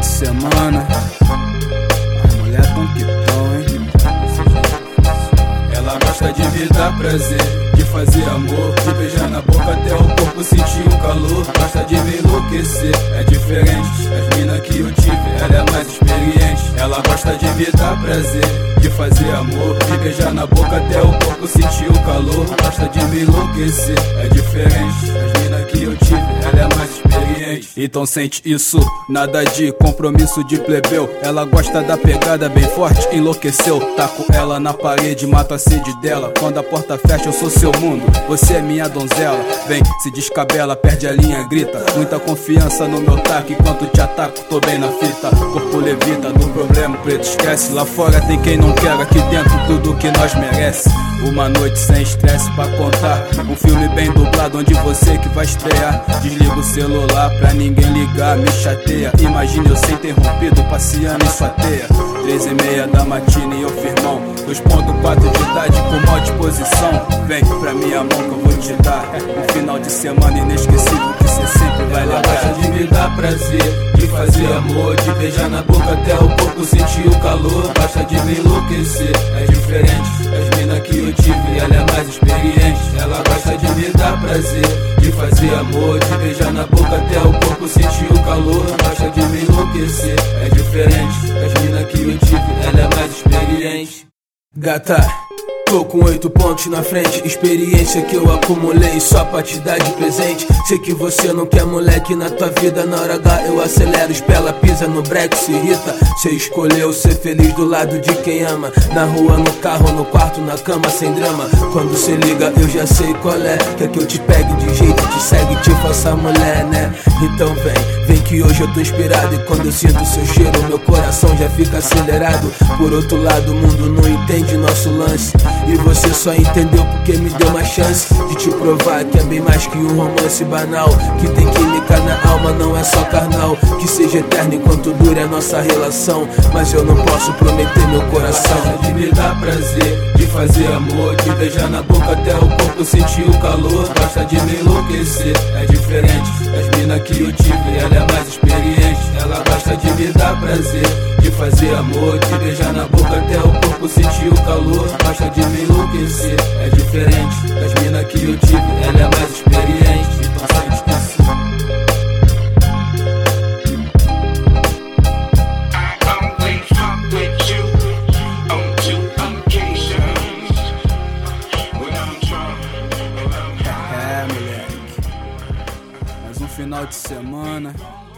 de semana. As mulher tão que tão, hein? Ela gosta de me dar prazer, de fazer amor, de beijar na boca até o corpo sentir o calor. Gosta de me enlouquecer, é diferente. As mina que eu tive, ela é mais experiente. Ela gosta de me dar prazer, de fazer amor, de beijar na boca até o corpo sentir o calor. Gosta de me enlouquecer, é diferente. As mina que eu tive, ela é mais experiente. Então sente isso, nada de compromisso de plebeu. Ela gosta da pegada bem forte, enlouqueceu. Taco ela na parede, mato a sede dela. Quando a porta fecha eu sou seu mundo, você é minha donzela. Vem, se descabela, perde a linha, grita. Muita confiança no meu taco, enquanto te ataco tô bem na fita. Corpo levita, do problema preto esquece. Lá fora tem quem não quer, aqui dentro tudo que nós merece. Uma noite sem estresse pra contar, um filme bem dublado onde você que vai estrear. Desliga o celular pra ninguém ligar, me chateia. Imagina eu ser interrompido passeando em sua teia. 3h30 da matina e eu firmão, 2.4 de idade com mal disposição. Vem pra minha mão que eu vou te dar um final de semana inesquecível que cê sempre vai lembrar. Ela gosta de me dar prazer, de fazer amor, de beijar na boca até o corpo sentir o calor. Gosta de me enlouquecer, é diferente. As mina que eu tive, ela é mais experiente. Ela gosta de me dar prazer, de fazer amor, de beijar na boca até o corpo sentir o calor. Gosta de me enlouquecer, é diferente. As mina que eu tive, ela é mais experiente. Gata, tô com 8 pontos na frente, experiência que eu acumulei só pra te dar de presente. Sei que você não quer moleque na tua vida, na hora H eu acelero, espela, pisa no breque, se irrita. Cê escolheu ser feliz do lado de quem ama, na rua, no carro, no quarto, na cama, sem drama. Quando cê liga eu já sei qual é, quer que eu te pegue de jeito, te segue, te faça mulher, né? Então vem que hoje eu tô inspirado. E quando eu sinto seu cheiro, meu coração já fica acelerado. Por outro lado, o mundo não entende nosso lance, e você só entendeu porque me deu uma chance de te provar que é bem mais que um romance banal, que tem química na alma, não é só carnal. Que seja eterno enquanto dure a nossa relação, mas eu não posso prometer meu coração. Gosta de me dar prazer, de fazer amor, de beijar na boca até o corpo sentir o calor. Gosta de me enlouquecer, é diferente. As mina que eu tive, ela é mais experiente. Ela gosta de me dar prazer, de fazer amor, de beijar na boca até o corpo sentir o calor. Gosta de me enlouquecer, é diferente. Das mina que eu tive, ela é mais experiente. Então sente isso. É, moleque, mais um final de semana.